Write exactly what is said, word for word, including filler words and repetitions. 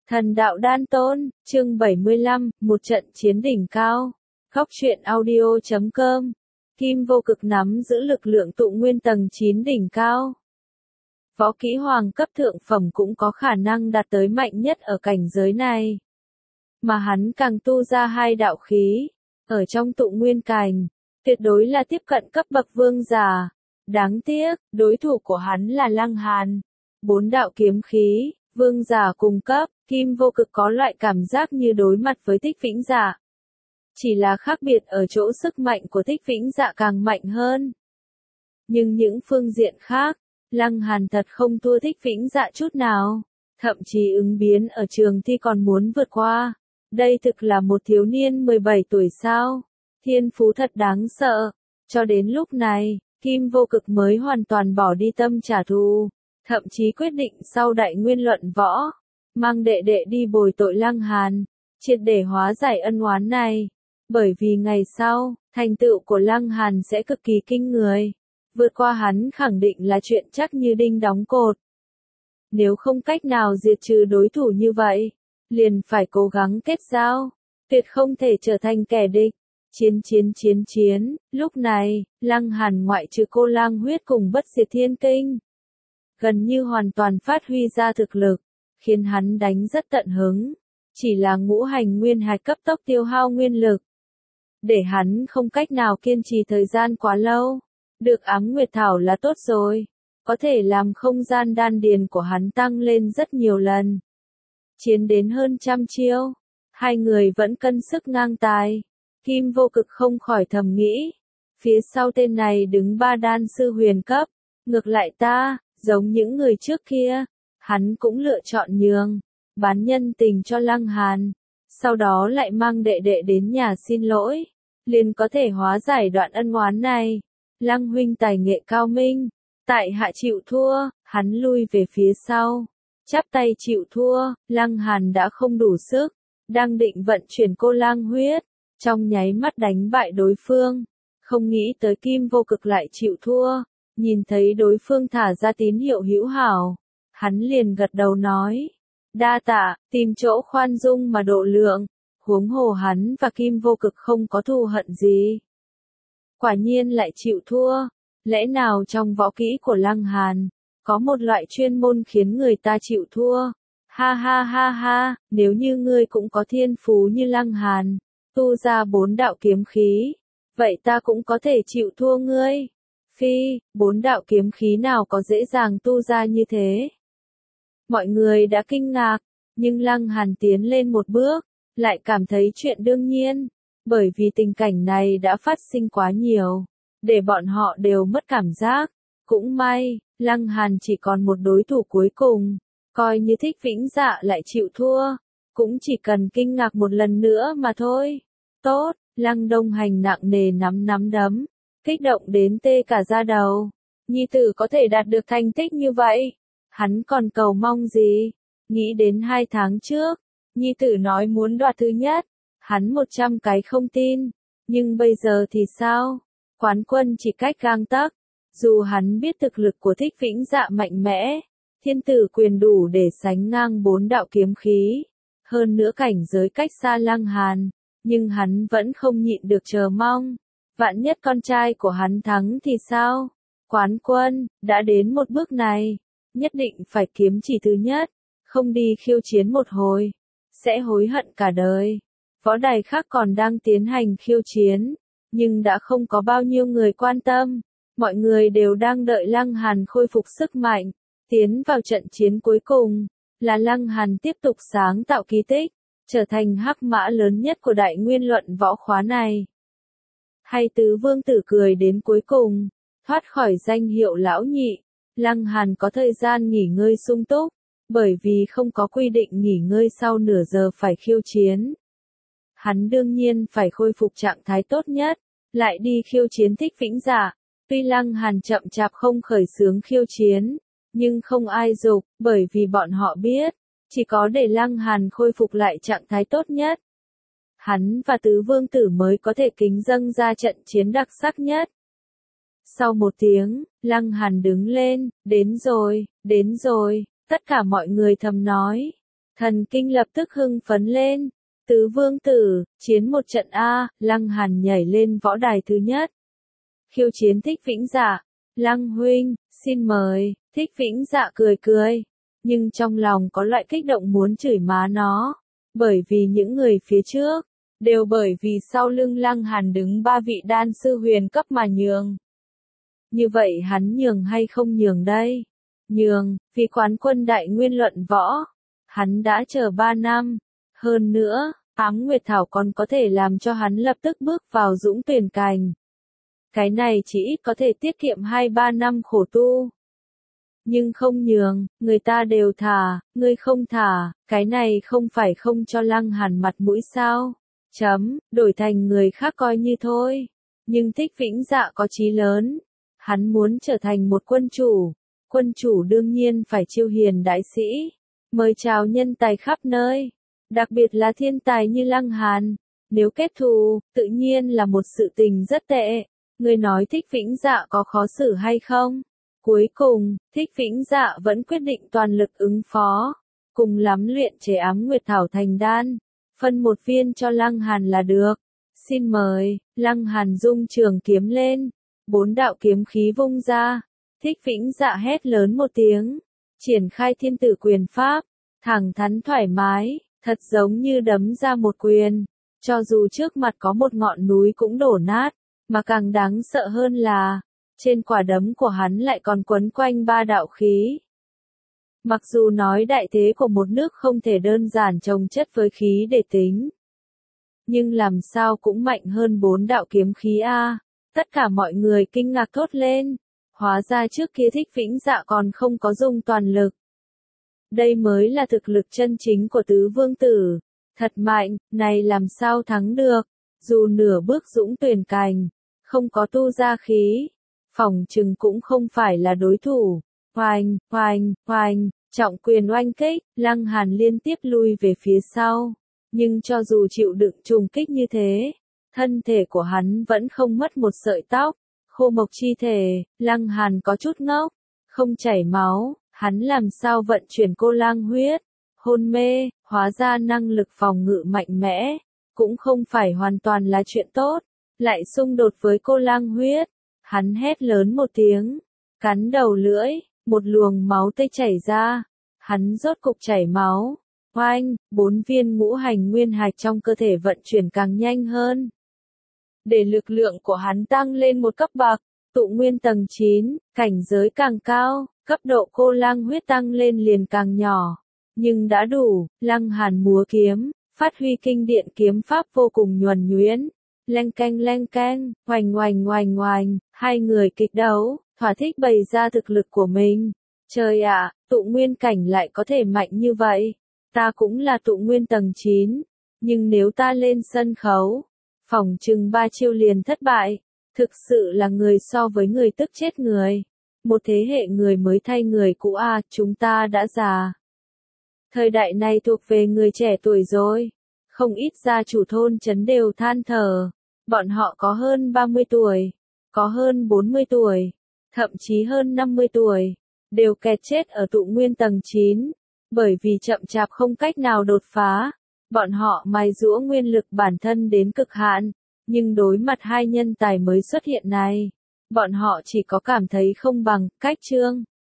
Thần đạo đan tôn, chương bảy mươi lăm, một trận chiến đỉnh cao. Góc truyện audio chấm com. Kim vô cực nắm giữ lực lượng tụ nguyên tầng chín đỉnh cao. Võ kỹ hoàng cấp thượng phẩm cũng có khả năng đạt tới mạnh nhất ở cảnh giới này. Mà hắn càng tu ra hai đạo khí, ở trong tụ nguyên cảnh, tuyệt đối là tiếp cận cấp bậc vương giả. Đáng tiếc, đối thủ của hắn là Lăng Hàn. Bốn đạo kiếm khí, vương giả cùng cấp, Kim vô cực có loại cảm giác như đối mặt với Thích Vĩnh Dạ. Chỉ là khác biệt ở chỗ sức mạnh của Thích Vĩnh Dạ càng mạnh hơn. Nhưng những phương diện khác, Lăng Hàn thật không thua Thích Vĩnh Dạ chút nào. Thậm chí ứng biến ở trường thi còn muốn vượt qua. Đây thực là một thiếu niên mười bảy tuổi sao. Thiên phú thật đáng sợ. Cho đến lúc này, Kim vô cực mới hoàn toàn bỏ đi tâm trả thù. Thậm chí quyết định sau đại nguyên luận võ, mang đệ đệ đi bồi tội Lăng Hàn, triệt để hóa giải ân oán này. Bởi vì ngày sau, thành tựu của Lăng Hàn sẽ cực kỳ kinh người. Vượt qua hắn khẳng định là chuyện chắc như đinh đóng cột. Nếu không cách nào diệt trừ đối thủ như vậy, liền phải cố gắng kết giao, tuyệt không thể trở thành kẻ địch. Chiến chiến chiến chiến, lúc này, Lăng Hàn ngoại trừ cô lang huyết cùng bất diệt thiên kinh, gần như hoàn toàn phát huy ra thực lực, khiến hắn đánh rất tận hứng. Chỉ là ngũ hành nguyên hạch cấp tốc tiêu hao nguyên lực, để hắn không cách nào kiên trì thời gian quá lâu. Được ám nguyệt thảo là tốt rồi, có thể làm không gian đan điền của hắn tăng lên rất nhiều lần. Chiến đến hơn trăm chiêu, hai người vẫn cân sức ngang tài. Kim vô cực không khỏi thầm nghĩ, phía sau tên này đứng ba đan sư huyền cấp, ngược lại ta, giống những người trước kia, hắn cũng lựa chọn nhường, bán nhân tình cho Lăng Hàn, sau đó lại mang đệ đệ đến nhà xin lỗi, liền có thể hóa giải đoạn ân oán này. Lăng huynh tài nghệ cao minh, tại hạ chịu thua. Hắn lui về phía sau, chắp tay chịu thua. Lăng Hàn đã không đủ sức, đang định vận chuyển cô lang huyết, trong nháy mắt đánh bại đối phương, không nghĩ tới Kim vô cực lại chịu thua. Nhìn thấy đối phương thả ra tín hiệu hữu hảo, hắn liền gật đầu nói, đa tạ, tìm chỗ khoan dung mà độ lượng. Huống hồ hắn và Kim vô cực không có thù hận gì. Quả nhiên lại chịu thua. Lẽ nào trong võ kỹ của Lăng Hàn, có một loại chuyên môn khiến người ta chịu thua? Ha ha ha ha, nếu như ngươi cũng có thiên phú như Lăng Hàn, tu ra bốn đạo kiếm khí, vậy ta cũng có thể chịu thua ngươi. Phi, bốn đạo kiếm khí nào có dễ dàng tu ra như thế? Mọi người đã kinh ngạc, nhưng Lăng Hàn tiến lên một bước, lại cảm thấy chuyện đương nhiên, bởi vì tình cảnh này đã phát sinh quá nhiều, để bọn họ đều mất cảm giác. Cũng may, Lăng Hàn chỉ còn một đối thủ cuối cùng, coi như Thích Vĩnh Dạ lại chịu thua, cũng chỉ cần kinh ngạc một lần nữa mà thôi. Tốt, Lăng Đông Hành nặng nề nắm nắm đấm, kích động đến tê cả da đầu. Nhi tử có thể đạt được thành tích như vậy, hắn còn cầu mong gì? Nghĩ đến hai tháng trước, Nhi tử nói muốn đoạt thứ nhất, hắn một trăm cái không tin. Nhưng bây giờ thì sao? Quán quân chỉ cách gang tấc. Dù hắn biết thực lực của Thích Vĩnh Dạ mạnh mẽ, thiên tử quyền đủ để sánh ngang bốn đạo kiếm khí, hơn nữa cảnh giới cách xa Lăng Hàn, nhưng hắn vẫn không nhịn được chờ mong. Vạn nhất con trai của hắn thắng thì sao? Quán quân, đã đến một bước này, nhất định phải kiếm chỉ thứ nhất, không đi khiêu chiến một hồi, sẽ hối hận cả đời. Võ đài khác còn đang tiến hành khiêu chiến, nhưng đã không có bao nhiêu người quan tâm. Mọi người đều đang đợi Lăng Hàn khôi phục sức mạnh, tiến vào trận chiến cuối cùng, là Lăng Hàn tiếp tục sáng tạo kỳ tích, trở thành hắc mã lớn nhất của đại nguyên luận võ khóa này. Hay tứ vương tử cười đến cuối cùng, thoát khỏi danh hiệu lão nhị. Lăng Hàn có thời gian nghỉ ngơi sung túc, bởi vì không có quy định nghỉ ngơi sau nửa giờ phải khiêu chiến. Hắn đương nhiên phải khôi phục trạng thái tốt nhất, lại đi khiêu chiến Thích Vĩnh Dạ. Tuy Lăng Hàn chậm chạp không khởi xướng khiêu chiến, nhưng không ai giục, bởi vì bọn họ biết, chỉ có để Lăng Hàn khôi phục lại trạng thái tốt nhất, hắn và tứ vương tử mới có thể kính dâng ra trận chiến đặc sắc nhất. Sau một tiếng, Lăng Hàn đứng lên, đến rồi, đến rồi, tất cả mọi người thầm nói. Thần kinh lập tức hưng phấn lên. Tứ vương tử, chiến một trận A, Lăng Hàn nhảy lên võ đài thứ nhất. Khiêu chiến Thích Vĩnh Dạ. Lăng huynh, xin mời. Thích Vĩnh Dạ cười cười. Nhưng trong lòng có loại kích động muốn chửi má nó. Bởi vì những người phía trước, đều bởi vì sau lưng Lăng Hàn đứng ba vị đan sư huyền cấp mà nhường. Như vậy hắn nhường hay không nhường đây? Nhường, vì quán quân đại nguyên luận võ. Hắn đã chờ ba năm. Hơn nữa, Ám Nguyệt Thảo còn có thể làm cho hắn lập tức bước vào dũng tuyển cành. Cái này chỉ ít có thể tiết kiệm hai ba năm khổ tu. Nhưng không nhường, người ta đều thả, ngươi không thả, cái này không phải không cho Lăng Hàn mặt mũi sao? Chấm, đổi thành người khác coi như thôi. Nhưng Thích Vĩnh Dạ có chí lớn. Hắn muốn trở thành một quân chủ. Quân chủ đương nhiên phải chiêu hiền đại sĩ. Mời chào nhân tài khắp nơi. Đặc biệt là thiên tài như Lăng Hàn. Nếu kết thù, tự nhiên là một sự tình rất tệ. Người nói Thích Vĩnh Dạ có khó xử hay không? Cuối cùng, Thích Vĩnh Dạ vẫn quyết định toàn lực ứng phó. Cùng lắm luyện chế Ám Nguyệt Thảo thành đan. Phân một viên cho Lăng Hàn là được. Xin mời, Lăng Hàn dung trường kiếm lên. Bốn đạo kiếm khí vung ra. Thích Vĩnh Dạ hét lớn một tiếng. Triển khai thiên tử quyền pháp. Thẳng thắn thoải mái, thật giống như đấm ra một quyền. Cho dù trước mặt có một ngọn núi cũng đổ nát. Mà càng đáng sợ hơn là, trên quả đấm của hắn lại còn quấn quanh ba đạo khí. Mặc dù nói đại thế của một nước không thể đơn giản chồng chất với khí để tính. Nhưng làm sao cũng mạnh hơn bốn đạo kiếm khí A. Tất cả mọi người kinh ngạc thốt lên. Hóa ra trước kia Thích Vĩnh Dạ còn không có dùng toàn lực. Đây mới là thực lực chân chính của tứ vương tử. Thật mạnh, này làm sao thắng được. Dù nửa bước dũng tuyển cành, không có tu ra khí. Phỏng chừng cũng không phải là đối thủ. Oanh, oanh, oanh, trọng quyền oanh kích, Lăng Hàn liên tiếp lui về phía sau. Nhưng cho dù chịu đựng trùng kích như thế, thân thể của hắn vẫn không mất một sợi tóc. Khô mộc chi thể, Lăng Hàn có chút ngốc, không chảy máu, hắn làm sao vận chuyển cô lang huyết. Hôn mê, hóa ra năng lực phòng ngự mạnh mẽ, cũng không phải hoàn toàn là chuyện tốt. Lại xung đột với cô lang huyết. Hắn hét lớn một tiếng, cắn đầu lưỡi, một luồng máu tươi chảy ra. Hắn rốt cục chảy máu. Oanh, bốn viên ngũ hành nguyên hạch trong cơ thể vận chuyển càng nhanh hơn. Để lực lượng của hắn tăng lên một cấp bậc, tụ nguyên tầng chín, cảnh giới càng cao, cấp độ cô lang huyết tăng lên liền càng nhỏ. Nhưng đã đủ, Lăng Hàn múa kiếm, phát huy kinh điện kiếm pháp vô cùng nhuần nhuyễn. Leng keng leng keng, oành oành oành oành, hai người kịch đấu, thỏa thích bày ra thực lực của mình. Trời ạ, tụ nguyên cảnh lại có thể mạnh như vậy. Ta cũng là tụ nguyên tầng chín, nhưng nếu ta lên sân khấu, phỏng chừng ba chiêu liền thất bại. Thực sự là người so với người tức chết người. Một thế hệ người mới thay người cũ à, chúng ta đã già. Thời đại này thuộc về người trẻ tuổi rồi. Không ít gia chủ thôn trấn đều than thở. Bọn họ có hơn ba mươi tuổi, có hơn bốn mươi tuổi, thậm chí hơn năm mươi tuổi, đều kẹt chết ở tụ nguyên tầng chín, bởi vì chậm chạp không cách nào đột phá. Bọn họ mài giũa nguyên lực bản thân đến cực hạn, nhưng đối mặt hai nhân tài mới xuất hiện này, bọn họ chỉ có cảm thấy không bằng, cách trương.